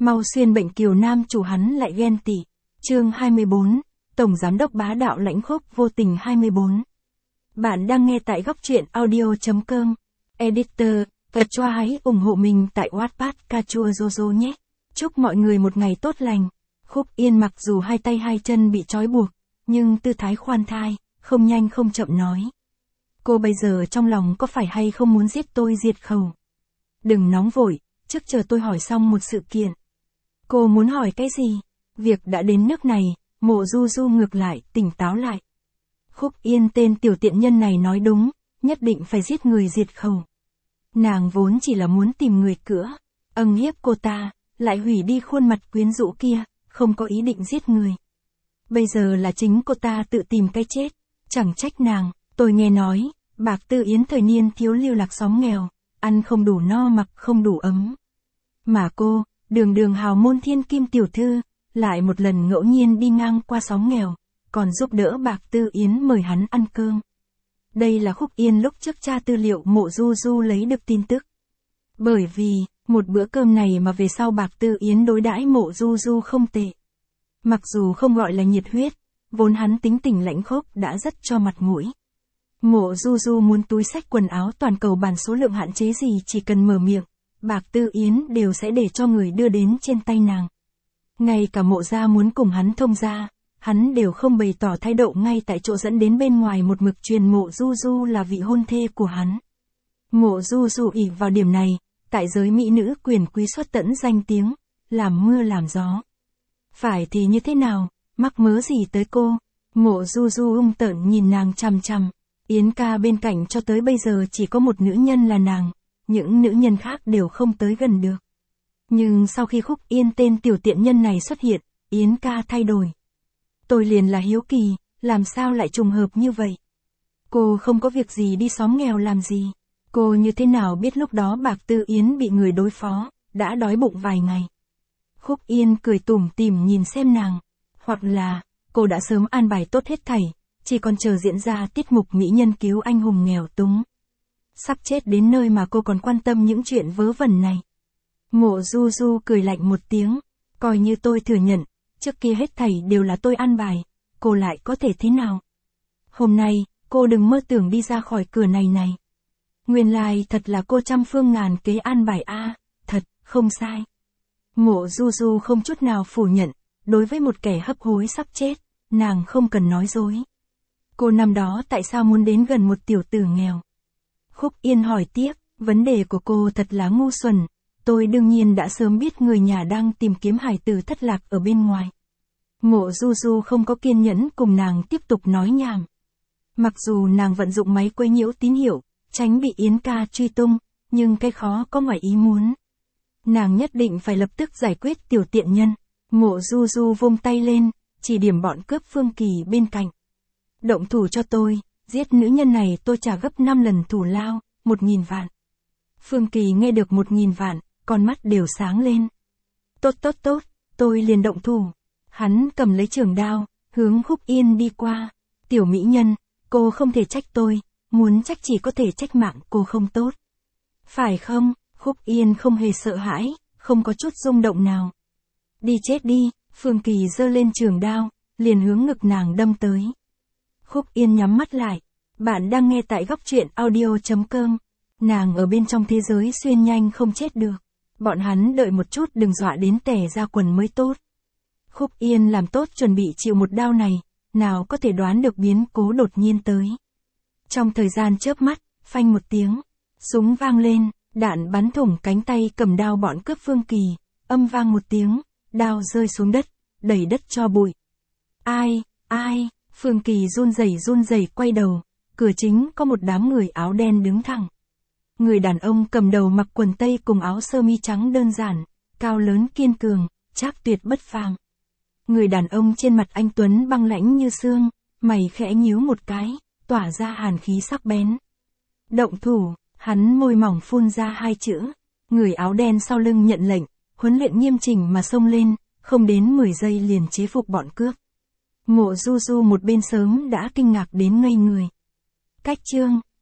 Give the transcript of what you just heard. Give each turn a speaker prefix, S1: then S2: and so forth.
S1: Mau xuyên bệnh kiều nam chủ hắn lại ghen tị. Chương 24, Tổng Giám đốc bá đạo lãnh khốc vô tình 24. Bạn đang nghe tại góc truyện audio.com. Editor, cho hãy ủng hộ mình tại Wattpad Cachua Jojo nhé. Chúc mọi người một ngày tốt lành. Khúc Yên mặc dù hai tay hai chân bị trói buộc, nhưng tư thái khoan thai, không nhanh không chậm nói. Cô bây giờ trong lòng có phải hay không muốn giết tôi diệt khẩu? Đừng nóng vội, trước chờ tôi hỏi xong một sự kiện. Cô muốn hỏi cái gì? Việc đã đến nước này, Mộ Du Du ngược lại, tỉnh táo lại. Khúc Yên tên tiểu tiện nhân này nói đúng, nhất định phải giết người diệt khẩu. Nàng vốn chỉ là muốn tìm người cữa, âng hiếp cô ta, lại hủy đi khuôn mặt quyến rũ kia, không có ý định giết người. Bây giờ là chính cô ta tự tìm cái chết, chẳng trách nàng. Tôi nghe nói, Bạc Tư Yến thời niên thiếu lưu lạc xóm nghèo, ăn không đủ no mặc không đủ ấm. Mà cô, đường hào môn thiên kim tiểu thư, lại một lần ngẫu nhiên đi ngang qua xóm nghèo, còn giúp đỡ Bạc Tư Yến mời hắn ăn cơm. Đây là Khúc Yên lúc trước tra tư liệu Mộ Du Du lấy được tin tức. Bởi vì, một bữa cơm này mà về sau Bạc Tư Yến đối đãi Mộ Du Du không tệ. Mặc dù không gọi là nhiệt huyết, vốn hắn tính tình lãnh khốc đã rất cho mặt mũi. Mộ Du Du muốn túi xách quần áo toàn cầu bản số lượng hạn chế gì chỉ cần mở miệng, Bạc Tư Yến đều sẽ để cho người đưa đến trên tay nàng. Ngay cả Mộ gia muốn cùng hắn thông gia, hắn đều không bày tỏ thái độ ngay tại chỗ dẫn đến bên ngoài một mực truyền Mộ Du Du là vị hôn thê của hắn. Mộ Du Du ỷ vào điểm này, tại giới mỹ nữ quyền quý xuất tẫn danh tiếng, làm mưa làm gió. Phải thì như thế nào, mắc mớ gì tới cô? Mộ Du Du ung tợn nhìn nàng chằm chằm. Yến ca bên cạnh cho tới bây giờ chỉ có một nữ nhân là nàng, những nữ nhân khác đều không tới gần được. Nhưng sau khi Khúc Yên tên tiểu tiện nhân này xuất hiện, Yến ca thay đổi. Tôi liền là hiếu kỳ, làm sao lại trùng hợp như vậy? Cô không có việc gì đi xóm nghèo làm gì? Cô như thế nào biết lúc đó Bạc Tư Yến bị người đối phó, đã đói bụng vài ngày? Khúc Yên cười tủm tỉm nhìn xem nàng. Hoặc là, cô đã sớm an bài tốt hết thảy, chỉ còn chờ diễn ra tiết mục mỹ nhân cứu anh hùng nghèo túng. Sắp chết đến nơi mà cô còn quan tâm những chuyện vớ vẩn này. Mộ Du Du cười lạnh một tiếng, coi như tôi thừa nhận, trước kia hết thảy đều là tôi an bài, cô lại có thể thế nào? Hôm nay, cô đừng mơ tưởng đi ra khỏi cửa này. Nguyên lai thật là cô trăm phương ngàn kế an bài a, thật, không sai. Mộ Du Du không chút nào phủ nhận, đối với một kẻ hấp hối sắp chết, nàng không cần nói dối. Cô năm đó tại sao muốn đến gần một tiểu tử nghèo? Khúc Yên hỏi tiếp, vấn đề của cô thật là ngu xuẩn, tôi đương nhiên đã sớm biết người nhà đang tìm kiếm hài tử thất lạc ở bên ngoài. Mộ Du Du không có kiên nhẫn cùng nàng tiếp tục nói nhảm. Mặc dù nàng vận dụng máy quấy nhiễu tín hiệu, tránh bị Yến ca truy tung, nhưng cái khó có ngoài ý muốn. Nàng nhất định phải lập tức giải quyết tiểu tiện nhân. Mộ Du Du vung tay lên, chỉ điểm bọn cướp Phương Kỳ bên cạnh. Động thủ cho tôi, giết nữ nhân này tôi trả gấp 5 lần thù lao, 1.000 vạn. Phương Kỳ nghe được 1.000 vạn, con mắt đều sáng lên. Tốt, tôi liền động thủ. Hắn cầm lấy trường đao, hướng Khúc Yên đi qua. Tiểu mỹ nhân, cô không thể trách tôi, muốn trách chỉ có thể trách mạng cô không tốt. Phải không? Khúc Yên không hề sợ hãi, không có chút rung động nào. Đi chết đi, Phương Kỳ giơ lên trường đao, liền hướng ngực nàng đâm tới. Khúc Yên nhắm mắt lại. Bạn đang nghe tại góc truyện audio.com. Nàng ở bên trong thế giới xuyên nhanh không chết được. Bọn hắn đợi một chút đừng dọa đến tẻ ra quần mới tốt. Khúc Yên làm tốt chuẩn bị chịu một đao này, nào có thể đoán được biến cố đột nhiên tới. Trong thời gian chớp mắt, phanh một tiếng, súng vang lên, đạn bắn thủng cánh tay cầm đao bọn cướp Phương Kỳ, âm vang một tiếng, đao rơi xuống đất, đẩy đất cho bụi. Ai? Phương Kỳ run rẩy quay đầu, cửa chính có một đám người áo đen đứng thẳng. Người đàn ông cầm đầu mặc quần tây cùng áo sơ mi trắng đơn giản, cao lớn kiên cường, trác tuyệt bất phàm. Người đàn ông trên mặt anh tuấn băng lãnh như xương, mày khẽ nhíu một cái, tỏa ra hàn khí sắc bén. Động thủ, hắn môi mỏng phun ra hai chữ. Người áo đen sau lưng nhận lệnh, huấn luyện nghiêm chỉnh mà xông lên, không đến 10 giây liền chế phục bọn cướp. Mộ Du Du một bên sớm đã kinh ngạc đến ngây người. Cách chương